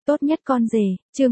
Tốt nhất con rể, chương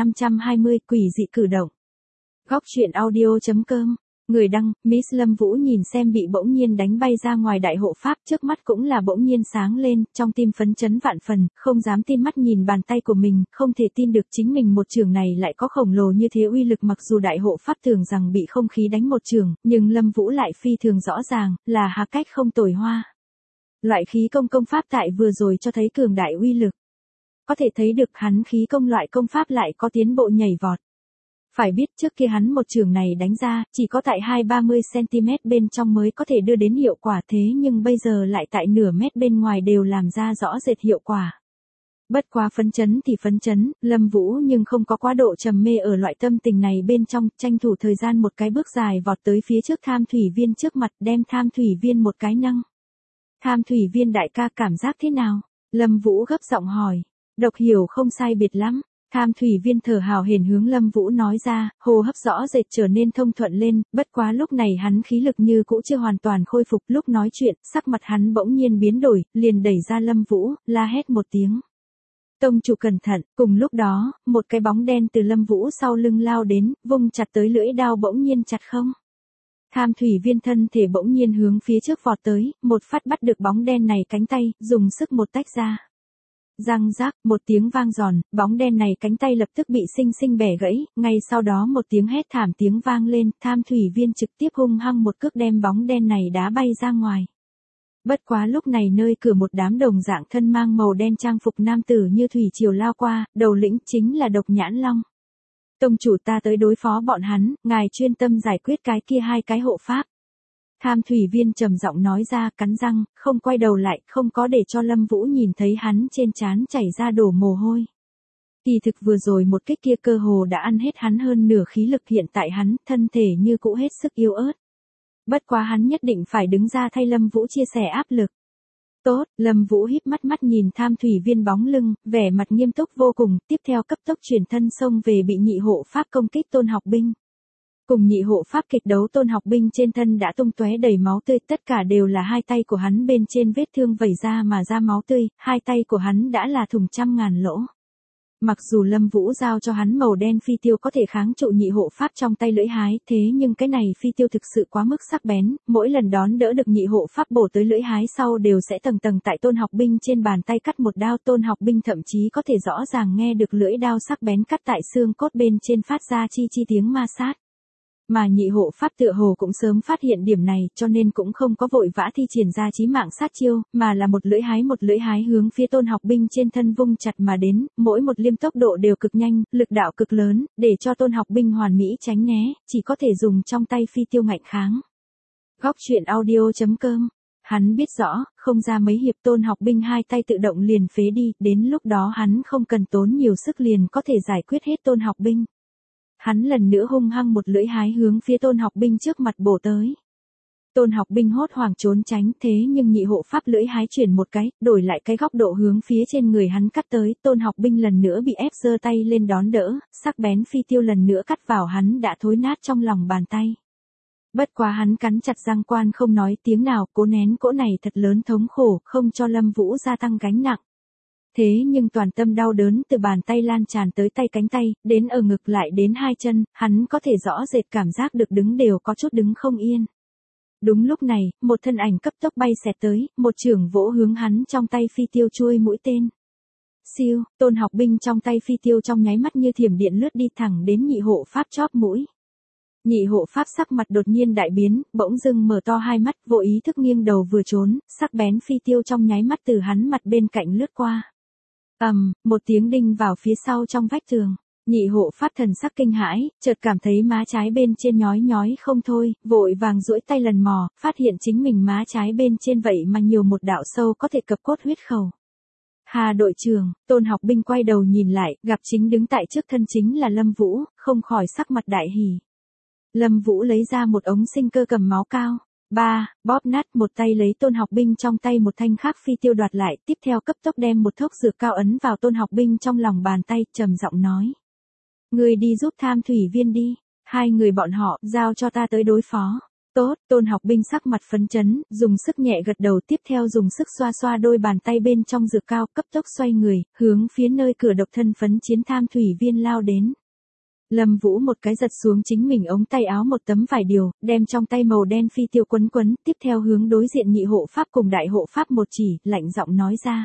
1520, quỷ dị cử động. Góc truyện audio.com. Người đăng, Miss Lâm Vũ nhìn xem bị bỗng nhiên đánh bay ra ngoài đại hộ pháp, trước mắt cũng là bỗng nhiên sáng lên, trong tim phấn chấn vạn phần, không dám tin mắt nhìn bàn tay của mình, không thể tin được chính mình một chưởng này lại có khổng lồ như thế uy lực. Mặc dù đại hộ pháp tưởng rằng bị không khí đánh một chưởng, nhưng Lâm Vũ lại phi thường rõ ràng, là hà cách không tồi hoa. Loại khí công pháp tại vừa rồi cho thấy cường đại uy lực. Có thể thấy được hắn khí công loại công pháp lại có tiến bộ nhảy vọt. Phải biết trước kia hắn một chưởng này đánh ra, chỉ có tại 20-30cm bên trong mới có thể đưa đến hiệu quả, thế nhưng bây giờ lại tại nửa mét bên ngoài đều làm ra rõ rệt hiệu quả. Bất quá phấn chấn thì phấn chấn, Lâm Vũ nhưng không có quá độ trầm mê ở loại tâm tình này bên trong, tranh thủ thời gian một cái bước dài vọt tới phía trước Tham Thủy Viên trước mặt, đem Tham Thủy Viên một cái nâng. Tham Thủy Viên đại ca cảm giác thế nào? Lâm Vũ gấp giọng hỏi. Độc hiểu không sai biệt lắm. Tham Thủy Viên thở hào hển hướng Lâm Vũ nói ra, hô hấp rõ rệt trở nên thông thuận lên, bất quá lúc này hắn khí lực như cũ chưa hoàn toàn khôi phục, lúc nói chuyện, sắc mặt hắn bỗng nhiên biến đổi, liền đẩy ra Lâm Vũ, la hét một tiếng. Tông chủ cẩn thận, cùng lúc đó, một cái bóng đen từ Lâm Vũ sau lưng lao đến, vung chặt tới lưỡi đao bỗng nhiên chặt không. Tham Thủy Viên thân thể bỗng nhiên hướng phía trước vọt tới, một phát bắt được bóng đen này cánh tay, dùng sức một tách ra. Răng rác, một tiếng vang giòn, bóng đen này cánh tay lập tức bị xinh xinh bẻ gãy, ngay sau đó một tiếng hét thảm tiếng vang lên, Tham Thủy Viên trực tiếp hung hăng một cước đem bóng đen này đá bay ra ngoài. Bất quá lúc này nơi cửa một đám đồng dạng thân mang màu đen trang phục nam tử như thủy triều lao qua, đầu lĩnh chính là Độc Nhãn Long. Tông chủ ta tới đối phó bọn hắn, ngài chuyên tâm giải quyết cái kia hai cái hộ pháp. Tham Thủy Viên trầm giọng nói ra, cắn răng, không quay đầu lại, không có để cho Lâm Vũ nhìn thấy hắn trên trán chảy ra đổ mồ hôi. Kỳ thực vừa rồi một kích kia cơ hồ đã ăn hết hắn hơn nửa khí lực, hiện tại hắn, thân thể như cũ hết sức yếu ớt. Bất quá hắn nhất định phải đứng ra thay Lâm Vũ chia sẻ áp lực. Tốt, Lâm Vũ híp mắt nhìn Tham Thủy Viên bóng lưng, vẻ mặt nghiêm túc vô cùng, tiếp theo cấp tốc chuyển thân xông về bị nhị hộ pháp công kích Tôn Học Binh. Cùng nhị hộ pháp kịch đấu, Tôn Học Binh trên thân đã tung tóe đầy máu tươi, tất cả đều là hai tay của hắn bên trên vết thương vẩy ra mà ra máu tươi, hai tay của hắn đã là thủng trăm ngàn lỗ. Mặc dù Lâm Vũ giao cho hắn màu đen phi tiêu có thể kháng trụ nhị hộ pháp trong tay lưỡi hái, thế nhưng cái này phi tiêu thực sự quá mức sắc bén, mỗi lần đón đỡ được nhị hộ pháp bổ tới lưỡi hái sau đều sẽ tầng tầng tại Tôn Học Binh trên bàn tay cắt một đao. Tôn Học Binh thậm chí có thể rõ ràng nghe được lưỡi đao sắc bén cắt tại xương cốt bên trên phát ra chi chi tiếng ma sát. Mà nhị hộ pháp tựa hồ cũng sớm phát hiện điểm này, cho nên cũng không có vội vã thi triển ra chí mạng sát chiêu, mà là một lưỡi hái hướng phía Tôn Học Binh trên thân vung chặt mà đến, mỗi một liêm tốc độ đều cực nhanh, lực đạo cực lớn, để cho Tôn Học Binh hoàn mỹ tránh né, chỉ có thể dùng trong tay phi tiêu ngạnh kháng. Góc truyện audio.com. Hắn biết rõ, không ra mấy hiệp Tôn Học Binh hai tay tự động liền phế đi, đến lúc đó hắn không cần tốn nhiều sức liền có thể giải quyết hết Tôn Học Binh. Hắn lần nữa hung hăng một lưỡi hái hướng phía Tôn Học Binh trước mặt bổ tới. Tôn Học Binh hốt hoảng trốn tránh, thế nhưng nhị hộ pháp lưỡi hái chuyển một cái, đổi lại cái góc độ hướng phía trên người hắn cắt tới, Tôn Học Binh lần nữa bị ép giơ tay lên đón đỡ, sắc bén phi tiêu lần nữa cắt vào hắn đã thối nát trong lòng bàn tay. Bất quá hắn cắn chặt răng quan không nói tiếng nào, cố nén cỗ này thật lớn thống khổ, không cho Lâm Vũ gia tăng gánh nặng. Thế nhưng toàn tâm đau đớn từ bàn tay lan tràn tới tay cánh tay, đến ở ngực lại đến hai chân, hắn có thể rõ rệt cảm giác được đứng đều có chút đứng không yên. Đúng lúc này, một thân ảnh cấp tốc bay xẹt tới, một chưởng vỗ hướng hắn trong tay phi tiêu chui mũi tên. Siêu, Tôn Học Binh trong tay phi tiêu trong nháy mắt như thiểm điện lướt đi thẳng đến nhị hộ pháp chóp mũi. Nhị hộ pháp sắc mặt đột nhiên đại biến, bỗng dưng mở to hai mắt, vô ý thức nghiêng đầu vừa trốn, sắc bén phi tiêu trong nháy mắt từ hắn mặt bên cạnh lướt qua. Một tiếng đinh vào phía sau trong vách tường. Nhị hộ pháp thần sắc kinh hãi, chợt cảm thấy má trái bên trên nhói nhói không thôi, vội vàng duỗi tay lần mò, phát hiện chính mình má trái bên trên vậy mà nhiều một đạo sâu có thể cập cốt huyết khẩu. Hà đội trưởng, Tôn Học Binh quay đầu nhìn lại, gặp chính đứng tại trước thân chính là Lâm Vũ, không khỏi sắc mặt đại hỉ. Lâm Vũ lấy ra một ống sinh cơ cầm máu cao. Bóp nát, một tay lấy Tôn Học Binh trong tay, một thanh khác phi tiêu đoạt lại, tiếp theo cấp tốc đem một thốc dược cao ấn vào Tôn Học Binh trong lòng bàn tay, trầm giọng nói. Người đi giúp Tham Thủy Viên đi, hai người bọn họ, giao cho ta tới đối phó. Tốt, Tôn Học Binh sắc mặt phấn chấn, dùng sức nhẹ gật đầu, tiếp theo dùng sức xoa xoa đôi bàn tay bên trong dược cao, cấp tốc xoay người, hướng phía nơi cửa độc thân phấn chiến tham thủy viên lao đến. Lâm Vũ một cái giật xuống chính mình ống tay áo một tấm vải điều, đem trong tay màu đen phi tiêu quấn quấn, tiếp theo hướng đối diện nhị hộ pháp cùng đại hộ pháp một chỉ, lạnh giọng nói ra.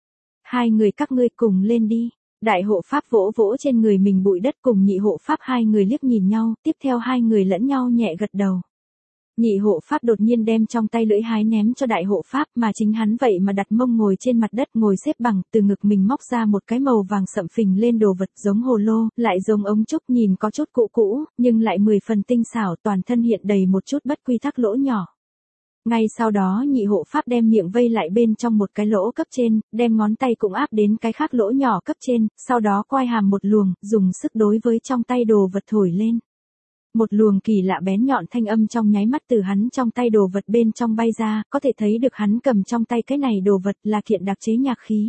Hai người các ngươi cùng lên đi. Đại hộ pháp vỗ vỗ trên người mình bụi đất, cùng nhị hộ pháp hai người liếc nhìn nhau, tiếp theo hai người lẫn nhau nhẹ gật đầu. Nhị hộ pháp đột nhiên đem trong tay lưỡi hái ném cho đại hộ pháp, mà chính hắn vậy mà đặt mông ngồi trên mặt đất, ngồi xếp bằng, từ ngực mình móc ra một cái màu vàng sậm phình lên đồ vật, giống hồ lô, lại giống ống trúc, nhìn có chút cũ cũ, nhưng lại 10 phần tinh xảo, toàn thân hiện đầy một chút bất quy tắc lỗ nhỏ. Ngay sau đó nhị hộ pháp đem miệng vây lại bên trong một cái lỗ cấp trên, đem ngón tay cũng áp đến cái khác lỗ nhỏ cấp trên, sau đó quai hàm một luồng, dùng sức đối với trong tay đồ vật thổi lên. Một luồng kỳ lạ bén nhọn thanh âm trong nháy mắt từ hắn trong tay đồ vật bên trong bay ra, có thể thấy được hắn cầm trong tay cái này đồ vật là kiện đặc chế nhạc khí.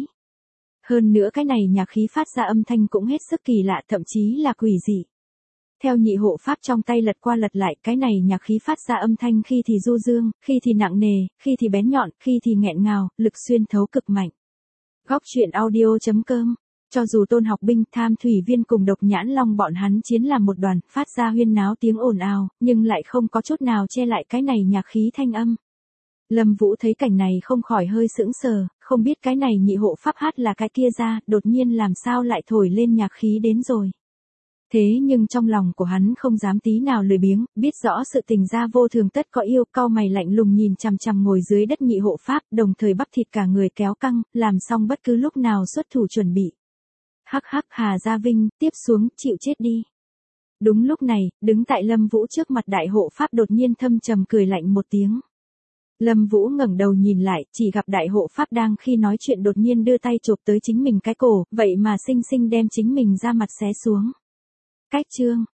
Hơn nữa cái này nhạc khí phát ra âm thanh cũng hết sức kỳ lạ, thậm chí là quỷ dị. Theo nhị hộ pháp trong tay lật qua lật lại, cái này nhạc khí phát ra âm thanh khi thì du dương, khi thì nặng nề, khi thì bén nhọn, khi thì nghẹn ngào, lực xuyên thấu cực mạnh. Góc truyện audio.com. Cho dù Tôn Học Binh, Tham Thủy Viên cùng Độc Nhãn Long bọn hắn chiến làm một đoàn, phát ra huyên náo tiếng ồn ào, nhưng lại không có chút nào che lại cái này nhạc khí thanh âm. Lâm Vũ thấy cảnh này không khỏi hơi sững sờ, không biết cái này nhị hộ pháp hát là cái kia ra, đột nhiên làm sao lại thổi lên nhạc khí đến rồi. Thế nhưng trong lòng của hắn không dám tí nào lười biếng, biết rõ sự tình ra vô thường tất có yêu, cau mày lạnh lùng nhìn chằm chằm ngồi dưới đất nhị hộ pháp, đồng thời bắp thịt cả người kéo căng, làm xong bất cứ lúc nào xuất thủ chuẩn bị. Hắc hắc, Hà Gia Vinh, tiếp xuống, chịu chết đi. Đúng lúc này, đứng tại Lâm Vũ trước mặt đại hộ pháp đột nhiên thâm trầm cười lạnh một tiếng. Lâm Vũ ngẩng đầu nhìn lại, chỉ gặp đại hộ pháp đang khi nói chuyện đột nhiên đưa tay chụp tới chính mình cái cổ, vậy mà xinh xinh đem chính mình ra mặt xé xuống. Cách chương